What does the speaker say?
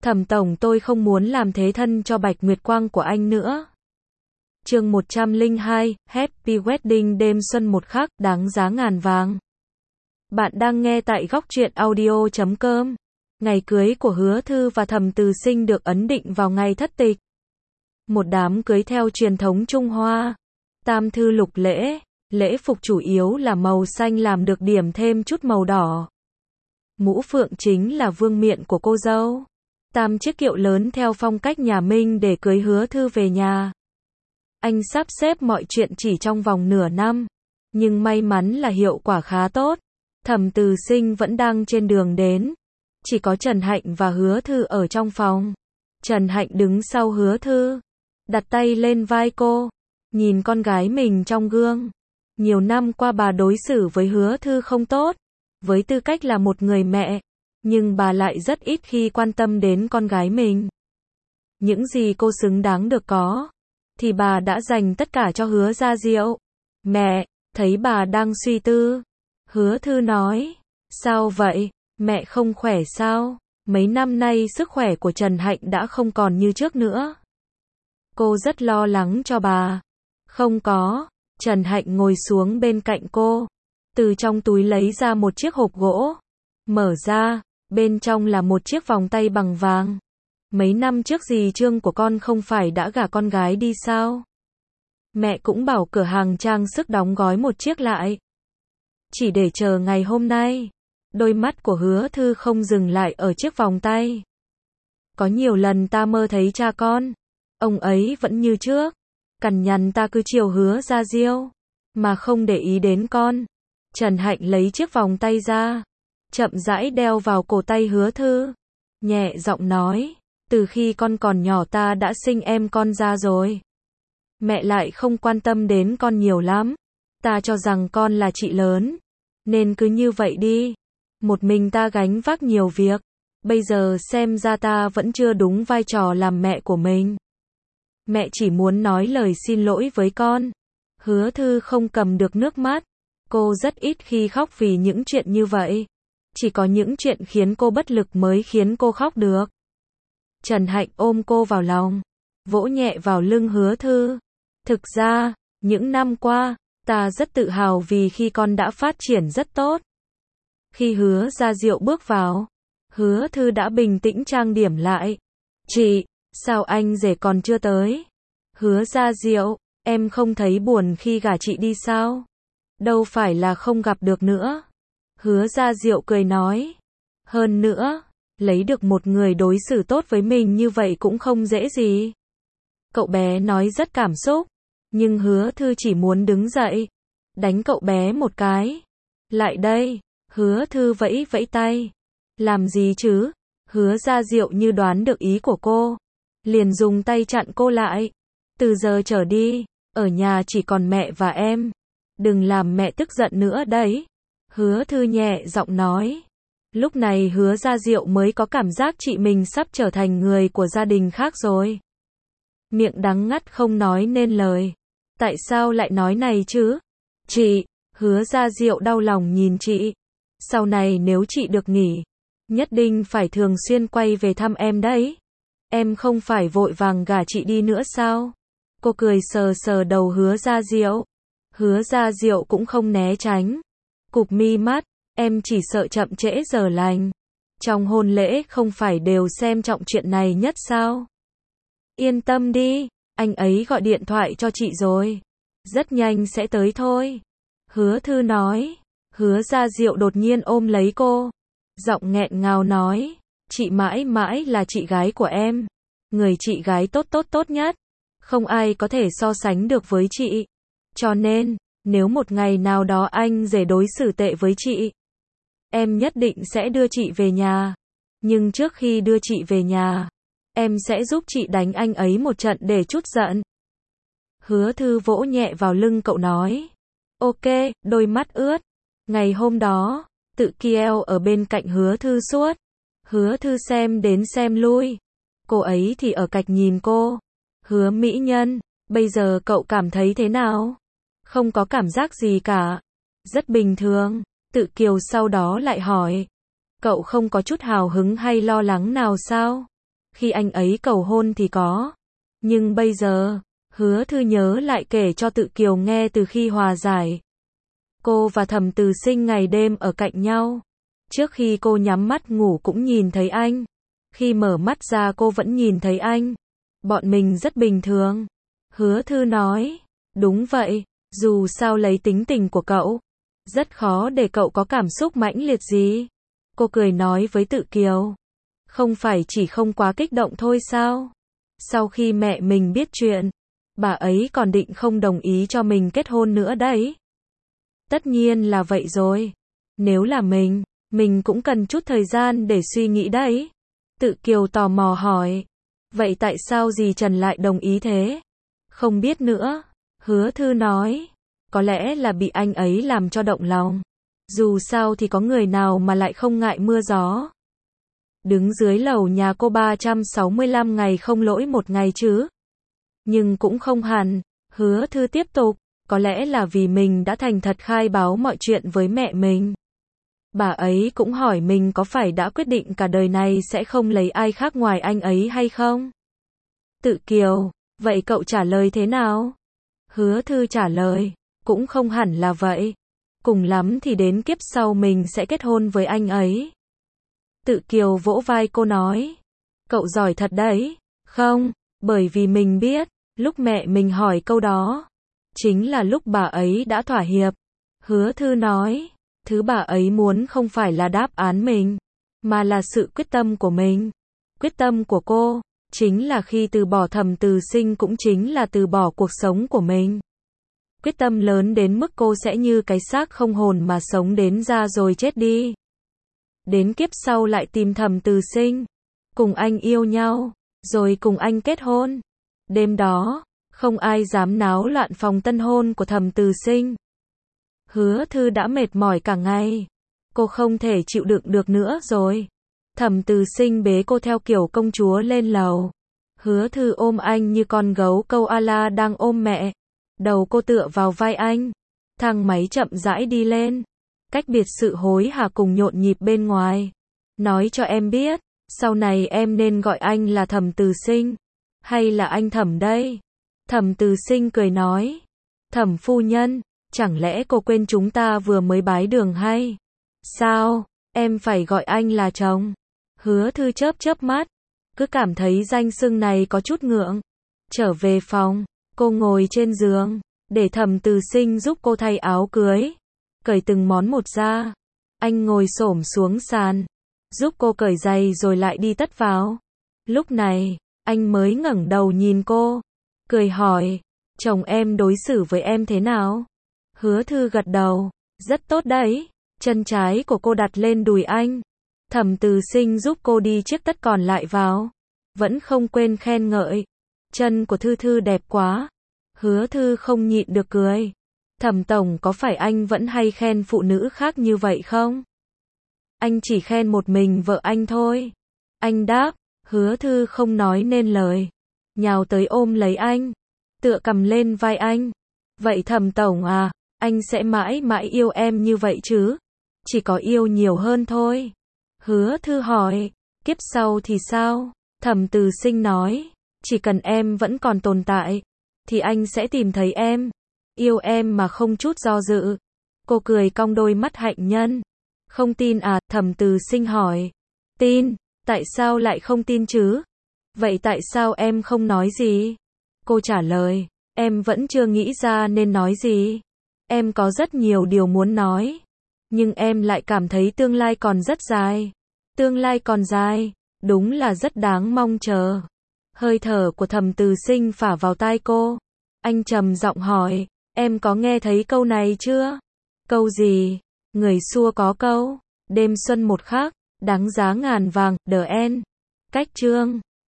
Thẩm tổng, tôi không muốn làm thế thân cho Bạch Nguyệt Quang của anh nữa. Chương 102, Happy Wedding, đêm xuân một khắc, đáng giá ngàn vàng. Bạn đang nghe tại góc truyện audio.com. Ngày cưới của Hứa Thư và Thẩm Từ Sinh được ấn định vào ngày thất tịch. Một đám cưới theo truyền thống Trung Hoa. Tam thư lục lễ, lễ phục chủ yếu là màu xanh làm được điểm thêm chút màu đỏ. Mũ phượng chính là vương miện của cô dâu. Tam chiếc kiệu lớn theo phong cách nhà Minh để cưới Hứa Thư về nhà. Anh sắp xếp mọi chuyện chỉ trong vòng nửa năm, nhưng may mắn là hiệu quả khá tốt. Thẩm Từ Sinh vẫn đang trên đường đến. Chỉ có Trần Hạnh và Hứa Thư ở trong phòng. Trần Hạnh đứng sau Hứa Thư, đặt tay lên vai cô, nhìn con gái mình trong gương. Nhiều năm qua bà đối xử với Hứa Thư không tốt, với tư cách là một người mẹ, nhưng bà lại rất ít khi quan tâm đến con gái mình. Những gì cô xứng đáng được có, thì bà đã dành tất cả cho Hứa Gia Diệu. Mẹ, thấy bà đang suy tư. Hứa Thư nói, sao vậy, mẹ không khỏe sao? Mấy năm nay sức khỏe của Trần Hạnh đã không còn như trước nữa. Cô rất lo lắng cho bà. Không có. Trần Hạnh ngồi xuống bên cạnh cô, từ trong túi lấy ra một chiếc hộp gỗ. Mở ra, bên trong là một chiếc vòng tay bằng vàng. Mấy năm trước dì Trương của con không phải đã gả con gái đi sao? Mẹ cũng bảo cửa hàng trang sức đóng gói một chiếc lại, chỉ để chờ ngày hôm nay. Đôi mắt của Hứa Thư không dừng lại ở chiếc vòng tay. Có nhiều lần ta mơ thấy cha con, ông ấy vẫn như trước, cằn nhằn ta cứ chiều Hứa Gia Diệu, mà không để ý đến con. Trần Hạnh lấy chiếc vòng tay ra, chậm rãi đeo vào cổ tay Hứa Thư, nhẹ giọng nói, từ khi con còn nhỏ ta đã sinh em con ra rồi. Mẹ lại không quan tâm đến con nhiều lắm, ta cho rằng con là chị lớn, nên cứ như vậy đi. Một mình ta gánh vác nhiều việc, bây giờ xem ra ta vẫn chưa đúng vai trò làm mẹ của mình. Mẹ chỉ muốn nói lời xin lỗi với con. Hứa Thư không cầm được nước mắt. Cô rất ít khi khóc vì những chuyện như vậy. Chỉ có những chuyện khiến cô bất lực mới khiến cô khóc được. Trần Hạnh ôm cô vào lòng, vỗ nhẹ vào lưng Hứa Thư. Thực ra, những năm qua, ta rất tự hào vì khi con đã phát triển rất tốt. Khi Hứa Gia Diệu bước vào, Hứa Thư đã bình tĩnh trang điểm lại. Chị, sao anh rể còn chưa tới? Hứa Gia Diệu, em không thấy buồn khi gả chị đi sao? Đâu phải là không gặp được nữa. Hứa Gia Diệu cười nói. Hơn nữa, lấy được một người đối xử tốt với mình như vậy cũng không dễ gì. Cậu bé nói rất cảm xúc, nhưng Hứa Thư chỉ muốn đứng dậy, đánh cậu bé một cái. Lại đây. Hứa Thư vẫy vẫy tay. Làm gì chứ? Hứa Gia Diệu như đoán được ý của cô, liền dùng tay chặn cô lại. Từ giờ trở đi, ở nhà chỉ còn mẹ và em. Đừng làm mẹ tức giận nữa đấy. Hứa Thư nhẹ giọng nói. Lúc này Hứa Gia Diệu mới có cảm giác chị mình sắp trở thành người của gia đình khác rồi. Miệng đắng ngắt không nói nên lời. Tại sao lại nói này chứ? Chị, Hứa Gia Diệu đau lòng nhìn chị. Sau này nếu chị được nghỉ, nhất định phải thường xuyên quay về thăm em đấy. Em không phải vội vàng gả chị đi nữa sao? Cô cười sờ sờ đầu Hứa Gia Diệu. Hứa Gia Diệu cũng không né tránh. Cụp mi mắt, em chỉ sợ chậm trễ giờ lành. Trong hôn lễ không phải đều xem trọng chuyện này nhất sao? Yên tâm đi, anh ấy gọi điện thoại cho chị rồi. Rất nhanh sẽ tới thôi. Hứa Thư nói. Hứa Gia Diệu đột nhiên ôm lấy cô, giọng nghẹn ngào nói, chị mãi mãi là chị gái của em, người chị gái tốt nhất, không ai có thể so sánh được với chị. Cho nên, nếu một ngày nào đó anh rể đối xử tệ với chị, em nhất định sẽ đưa chị về nhà. Nhưng trước khi đưa chị về nhà, em sẽ giúp chị đánh anh ấy một trận để trút giận. Hứa Thư vỗ nhẹ vào lưng cậu nói, ok, đôi mắt ướt. Ngày hôm đó, tự Kiel ở bên cạnh Hứa Thư suốt. Hứa Thư xem đến xem lui. Cô ấy thì ở cạnh nhìn cô. Hứa mỹ nhân, bây giờ cậu cảm thấy thế nào? Không có cảm giác gì cả. Rất bình thường. Tự Kiều sau đó lại hỏi. Cậu không có chút hào hứng hay lo lắng nào sao? khi anh ấy cầu hôn thì có. Nhưng bây giờ, Hứa Thư nhớ lại kể cho Tự Kiều nghe từ khi hòa giải. Cô và Thẩm Từ Sinh ngày đêm ở cạnh nhau. Trước khi cô nhắm mắt ngủ cũng nhìn thấy anh. Khi mở mắt ra cô vẫn nhìn thấy anh. Bọn mình rất bình thường. Hứa Thư nói, đúng vậy, dù sao lấy tính tình của cậu, rất khó để cậu có cảm xúc mãnh liệt gì. Cô cười nói với Tự Kiều, không phải chỉ không quá kích động thôi sao? Sau khi mẹ mình biết chuyện, bà ấy còn định không đồng ý cho mình kết hôn nữa đấy. Tất nhiên là vậy rồi. Nếu là mình cũng cần chút thời gian để suy nghĩ đấy. Tự Kiều tò mò hỏi, vậy tại sao dì Trần lại đồng ý thế? Không biết nữa. Hứa Thư nói, có lẽ là bị anh ấy làm cho động lòng. Dù sao thì có người nào mà lại không ngại mưa gió. Đứng dưới lầu nhà cô 365 ngày không lỗi một ngày chứ. Nhưng cũng không hẳn. Hứa Thư tiếp tục, có lẽ là vì mình đã thành thật khai báo mọi chuyện với mẹ mình. Bà ấy cũng hỏi mình có phải đã quyết định cả đời này sẽ không lấy ai khác ngoài anh ấy hay không? Tự Kiều, vậy cậu trả lời thế nào? Hứa Thư trả lời, cũng không hẳn là vậy. Cùng lắm thì đến kiếp sau mình sẽ kết hôn với anh ấy. Tự Kiều vỗ vai cô nói, cậu giỏi thật đấy. Không, bởi vì mình biết, lúc mẹ mình hỏi câu đó, chính là lúc bà ấy đã thỏa hiệp. Hứa Thư nói, thứ bà ấy muốn không phải là đáp án mình, mà là sự quyết tâm của mình. Quyết tâm của cô, chính là khi từ bỏ Thẩm Từ Sinh cũng chính là từ bỏ cuộc sống của mình. Quyết tâm lớn đến mức cô sẽ như cái xác không hồn mà sống đến già rồi chết đi. Đến kiếp sau lại tìm Thẩm Từ Sinh, cùng anh yêu nhau, rồi cùng anh kết hôn. Đêm đó, không ai dám náo loạn phòng tân hôn của Thẩm Từ Sinh. Hứa Thư đã mệt mỏi cả ngày. Cô không thể chịu đựng được nữa rồi. Thẩm Từ Sinh bế cô theo kiểu công chúa lên lầu. Hứa Thư ôm anh như con gấu câu ala đang ôm mẹ. Đầu cô tựa vào vai anh. Thang máy chậm rãi đi lên. Cách biệt sự hối hả cùng nhộn nhịp bên ngoài. Nói cho em biết, sau này em nên gọi anh là Thẩm Từ Sinh, hay là anh Thẩm đây? Thẩm Từ Sinh cười nói, Thẩm phu nhân, chẳng lẽ cô quên chúng ta vừa mới bái đường hay? Sao, em phải gọi anh là chồng? Hứa Thư chớp chớp mắt, cứ cảm thấy danh xưng này có chút ngượng. Trở về phòng, cô ngồi trên giường, để Thẩm Từ Sinh giúp cô thay áo cưới, cởi từng món một ra. Anh ngồi xổm xuống sàn, giúp cô cởi giày rồi lại đi tất vào. Lúc này, anh mới ngẩng đầu nhìn cô, cười hỏi, chồng em đối xử với em thế nào? Hứa Thư gật đầu, rất tốt đấy. Chân trái của cô đặt lên đùi anh. Thẩm Từ Sinh giúp cô đi chiếc tất còn lại vào, vẫn không quên khen ngợi, chân của Thư Thư đẹp quá. Hứa Thư không nhịn được cười. Thẩm tổng, có phải anh vẫn hay khen phụ nữ khác như vậy không? Anh chỉ khen một mình vợ anh thôi. Anh đáp. Hứa Thư không nói nên lời, nhào tới ôm lấy anh, tựa cầm lên vai anh. Vậy Thẩm tổng à, anh sẽ mãi mãi yêu em như vậy chứ? Chỉ có yêu nhiều hơn thôi. Hứa Thư hỏi, kiếp sau thì sao? Thẩm Từ Sinh nói, chỉ cần em vẫn còn tồn tại, thì anh sẽ tìm thấy em, yêu em mà không chút do dự. Cô cười cong đôi mắt hạnh nhân. Không tin à? Thẩm Từ Sinh hỏi. Tin. Tại sao lại không tin chứ? Vậy tại sao em không nói gì? Cô trả lời, em vẫn chưa nghĩ ra nên nói gì. Em có rất nhiều điều muốn nói, nhưng em lại cảm thấy tương lai còn rất dài. Tương lai còn dài, đúng là rất đáng mong chờ. Hơi thở của Thẩm Từ Sinh phả vào tai cô. Anh trầm giọng hỏi, em có nghe thấy câu này chưa? Câu gì? Người xưa có câu, đêm xuân một khắc, đáng giá ngàn vàng, The End. Cách chương